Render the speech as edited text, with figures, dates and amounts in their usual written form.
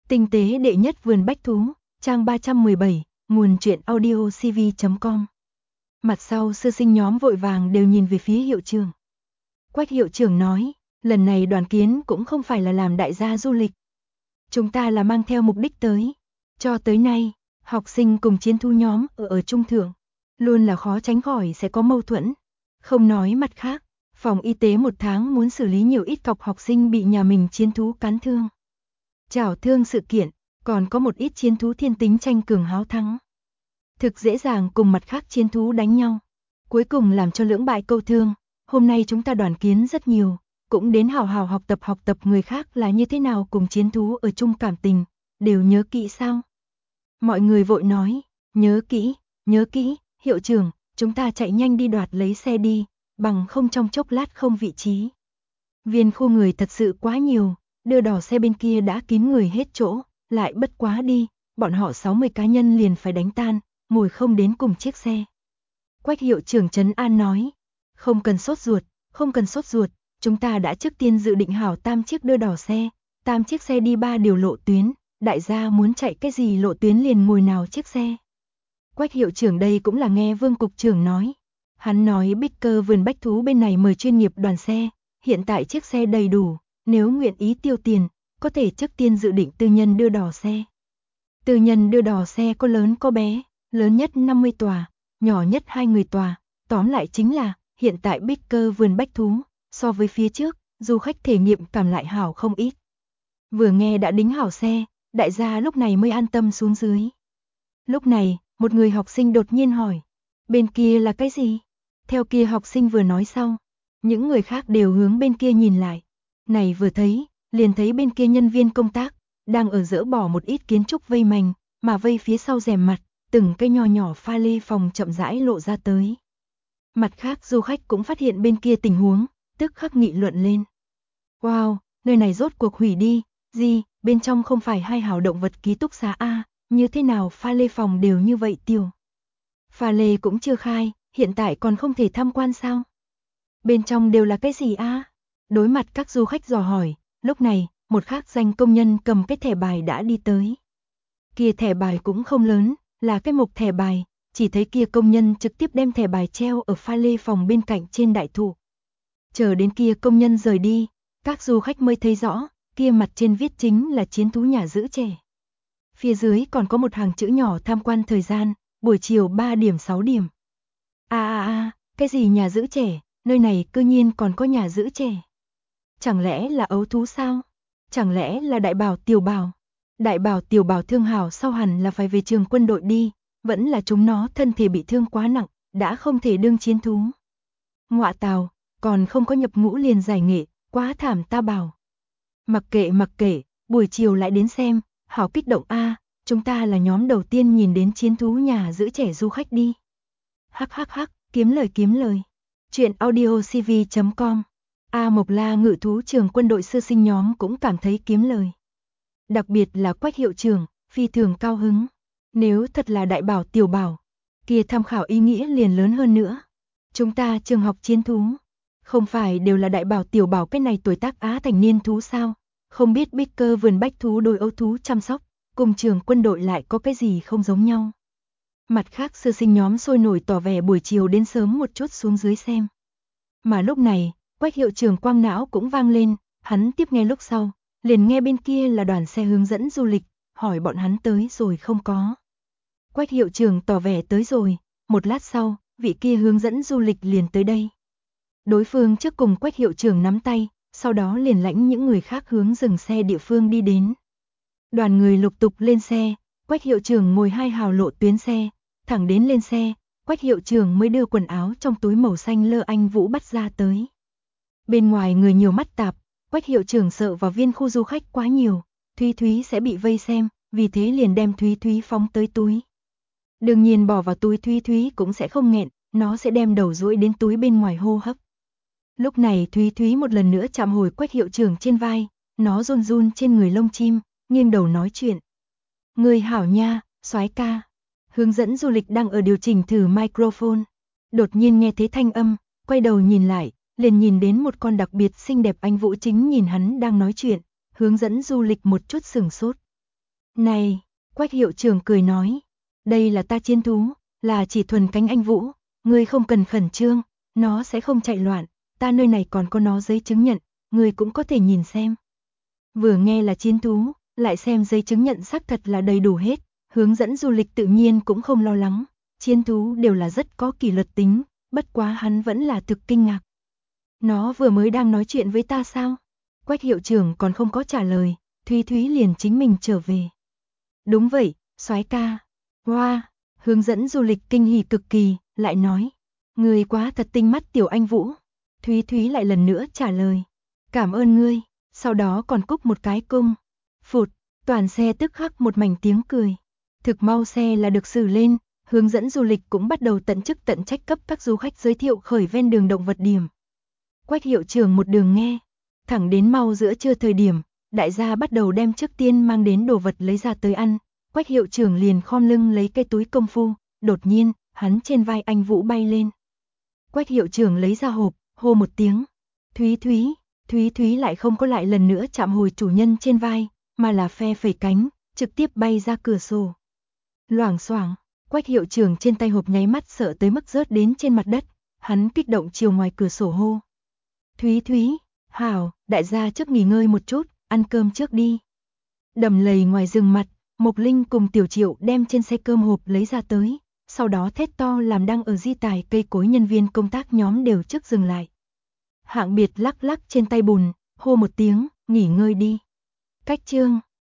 Tinh tế đệ nhất vườn bách thú, trang 317, nguồn truyện audio cv.com. Mặt sau sư sinh nhóm vội vàng đều nhìn về phía hiệu trưởng. Quách hiệu trưởng nói, lần này đoàn kiến cũng không phải là làm đại gia du lịch. Chúng ta là mang theo mục đích tới. Cho tới nay, học sinh cùng chiến thú nhóm ở trung thượng, luôn là khó tránh khỏi sẽ có mâu thuẫn. Không nói mặt khác, phòng y tế một tháng muốn xử lý nhiều ít cọc học sinh bị nhà mình chiến thú cắn thương. Chảo thương sự kiện, còn có một ít chiến thú thiên tính tranh cường háo thắng. Thực dễ dàng cùng mặt khác chiến thú đánh nhau. Cuối cùng làm cho lưỡng bại câu thương, hôm nay chúng ta đoàn kiến rất nhiều, cũng đến hào hào học tập người khác là như thế nào cùng chiến thú ở chung cảm tình, đều nhớ kỹ sao? Mọi người vội nói, nhớ kỹ, hiệu trưởng, chúng ta chạy nhanh đi đoạt lấy xe đi, bằng không trong chốc lát không vị trí. Viên khu người thật sự quá nhiều, đưa đỏ xe bên kia đã kín người hết chỗ, lại bất quá đi, bọn họ 60 cá nhân liền phải đánh tan, ngồi không đến cùng chiếc xe. Quách hiệu trưởng trấn an nói, không cần sốt ruột, chúng ta đã trước tiên dự định hảo 8 chiếc đưa đỏ xe, 8 chiếc xe đi 3 điều lộ tuyến, đại gia muốn chạy cái gì lộ tuyến liền ngồi nào chiếc xe. Quách hiệu trưởng đây cũng là nghe Vương cục trưởng nói. Hắn nói Bích Cơ vườn bách thú bên này mời chuyên nghiệp đoàn xe, hiện tại chiếc xe đầy đủ, nếu nguyện ý tiêu tiền, có thể trước tiên dự định tư nhân đưa đỏ xe. Tư nhân đưa đỏ xe có lớn có bé, lớn nhất 50 tòa, nhỏ nhất 2 người tòa, tóm lại chính là hiện tại Bích Cơ vườn bách thú, so với phía trước, du khách thể nghiệm cảm lại hảo không ít. Vừa nghe đã đính hảo xe, đại gia lúc này mới an tâm xuống dưới. Lúc này, một người học sinh đột nhiên hỏi, bên kia là cái gì? Theo kia học sinh vừa nói xong, những người khác đều hướng bên kia nhìn lại. Này vừa thấy, liền thấy bên kia nhân viên công tác, đang ở dỡ bỏ một ít kiến trúc vây mành, mà vây phía sau rèm mặt, từng cây nho nhỏ pha lê phòng chậm rãi lộ ra tới. Mặt khác du khách cũng phát hiện bên kia tình huống, tức khắc nghị luận lên. Wow, nơi này rốt cuộc hủy đi, gì, bên trong không phải hai hào động vật ký túc xá A, như thế nào pha lê phòng đều như vậy tiêu. Pha lê cũng chưa khai, hiện tại còn không thể tham quan sao? Bên trong đều là cái gì A? Đối mặt các du khách dò hỏi, lúc này, một khác danh công nhân cầm cái thẻ bài đã đi tới. Kia thẻ bài cũng không lớn, là cái mục thẻ bài, chỉ thấy kia công nhân trực tiếp đem thẻ bài treo ở pha lê phòng bên cạnh trên đại thụ. Chờ đến kia công nhân rời đi, các du khách mới thấy rõ, kia mặt trên viết chính là chiến thú nhà giữ trẻ. Phía dưới còn có một hàng chữ nhỏ tham quan thời gian, buổi chiều 3 điểm 6 điểm. Cái gì nhà giữ trẻ, nơi này cư nhiên còn có nhà giữ trẻ. Chẳng lẽ là ấu thú sao? Chẳng lẽ là đại bảo tiểu bảo? Đại bảo tiểu bảo thương hảo sau hẳn là phải về trường quân đội đi, vẫn là chúng nó thân thể bị thương quá nặng, đã không thể đương chiến thú. Ngọa tào, còn không có nhập ngũ liền giải nghệ, quá thảm ta bảo. Mặc kệ, buổi chiều lại đến xem, hảo kích động a, chúng ta là nhóm đầu tiên nhìn đến chiến thú nhà giữ trẻ du khách đi. Hắc, kiếm lời. Chuyện audio cv.com. Mộc La ngự thú trường quân đội sư sinh nhóm cũng cảm thấy kiếm lời. Đặc biệt là Quách hiệu trưởng, phi thường cao hứng. Nếu thật là đại bảo tiểu bảo, kia tham khảo ý nghĩa liền lớn hơn nữa. Chúng ta trường học chiến thú, không phải đều là đại bảo tiểu bảo cái này tuổi tác á thành niên thú sao? Không biết Bích Cơ vườn bách thú đôi ấu thú chăm sóc, cùng trường quân đội lại có cái gì không giống nhau. Mặt khác sư sinh nhóm sôi nổi tỏ vẻ buổi chiều đến sớm một chút xuống dưới xem. Mà lúc này, Quách hiệu trưởng quang não cũng vang lên, hắn tiếp nghe lúc sau, liền nghe bên kia là đoàn xe hướng dẫn du lịch, hỏi bọn hắn tới rồi không có. Quách hiệu trưởng tỏ vẻ tới rồi, một lát sau, vị kia hướng dẫn du lịch liền tới đây. Đối phương trước cùng Quách hiệu trưởng nắm tay, sau đó liền lãnh những người khác hướng dừng xe địa phương đi đến. Đoàn người lục tục lên xe, Quách hiệu trưởng ngồi hai hào lộ tuyến xe, thẳng đến lên xe, Quách hiệu trưởng mới đưa quần áo trong túi màu xanh lơ anh Vũ bắt ra tới. Bên ngoài người nhiều mắt tạp, Quách hiệu trưởng sợ vào viên khu du khách quá nhiều, Thúy sẽ bị vây xem, vì thế liền đem Thúy phóng tới túi. Đương nhiên bỏ vào túi Thúy cũng sẽ không nghẹn, nó sẽ đem đầu duỗi đến túi bên ngoài hô hấp. Lúc này Thúy một lần nữa chạm hồi Quách hiệu trưởng trên vai, nó run trên người lông chim, nghiêng đầu nói chuyện. Người hảo nha, soái ca. Hướng dẫn du lịch đang ở điều chỉnh thử microphone. Đột nhiên nghe thấy thanh âm, quay đầu nhìn lại, liền nhìn đến một con đặc biệt xinh đẹp anh Vũ chính nhìn hắn đang nói chuyện, hướng dẫn du lịch một chút sửng sốt. Này, Quách hiệu trưởng cười nói, đây là ta chiến thú, là chỉ thuần cánh anh vũ, ngươi không cần khẩn trương, nó sẽ không chạy loạn, ta nơi này còn có nó giấy chứng nhận, ngươi cũng có thể nhìn xem. Vừa nghe là chiến thú, lại xem giấy chứng nhận xác thật là đầy đủ hết, hướng dẫn du lịch tự nhiên cũng không lo lắng, chiến thú đều là rất có kỷ luật tính, bất quá hắn vẫn là thực kinh ngạc. Nó vừa mới đang nói chuyện với ta sao? Quách hiệu trưởng còn không có trả lời, Thúy Thúy liền chính mình trở về. Đúng vậy, soái ca. Wow, hướng dẫn du lịch kinh hỉ cực kỳ, lại nói. Người quá thật tinh mắt tiểu anh Vũ. Thúy Thúy lại lần nữa trả lời. Cảm ơn ngươi, sau đó còn cúc một cái cung. Phụt, toàn xe tức khắc một mảnh tiếng cười. Thực mau xe là được xử lên, hướng dẫn du lịch cũng bắt đầu tận chức tận trách cấp các du khách giới thiệu khởi ven đường động vật điểm. Quách hiệu trưởng một đường nghe, thẳng đến mau giữa trưa thời điểm, đại gia bắt đầu đem trước tiên mang đến đồ vật lấy ra tới ăn, Quách hiệu trưởng liền khom lưng lấy cái túi công phu, đột nhiên, hắn trên vai anh Vũ bay lên. Quách hiệu trưởng lấy ra hộp, hô một tiếng, Thúy Thúy, Thúy Thúy lại không có lại lần nữa chạm hồi chủ nhân trên vai, mà là phe phẩy cánh, trực tiếp bay ra cửa sổ. Loảng xoảng, Quách hiệu trưởng trên tay hộp nháy mắt sợ tới mức rớt đến trên mặt đất, hắn kích động chiều ngoài cửa sổ hô. Thúy Thúy, hảo, đại gia trước nghỉ ngơi một chút, ăn cơm trước đi. Đầm lầy ngoài rừng mặt, Mộc Linh cùng Tiểu Triệu đem trên xe cơm hộp lấy ra tới, sau đó thét to làm đang ở di tài cây cối nhân viên công tác nhóm đều trước dừng lại. Hạng Biệt lắc lắc trên tay bùn, hô một tiếng, nghỉ ngơi đi. Cách chương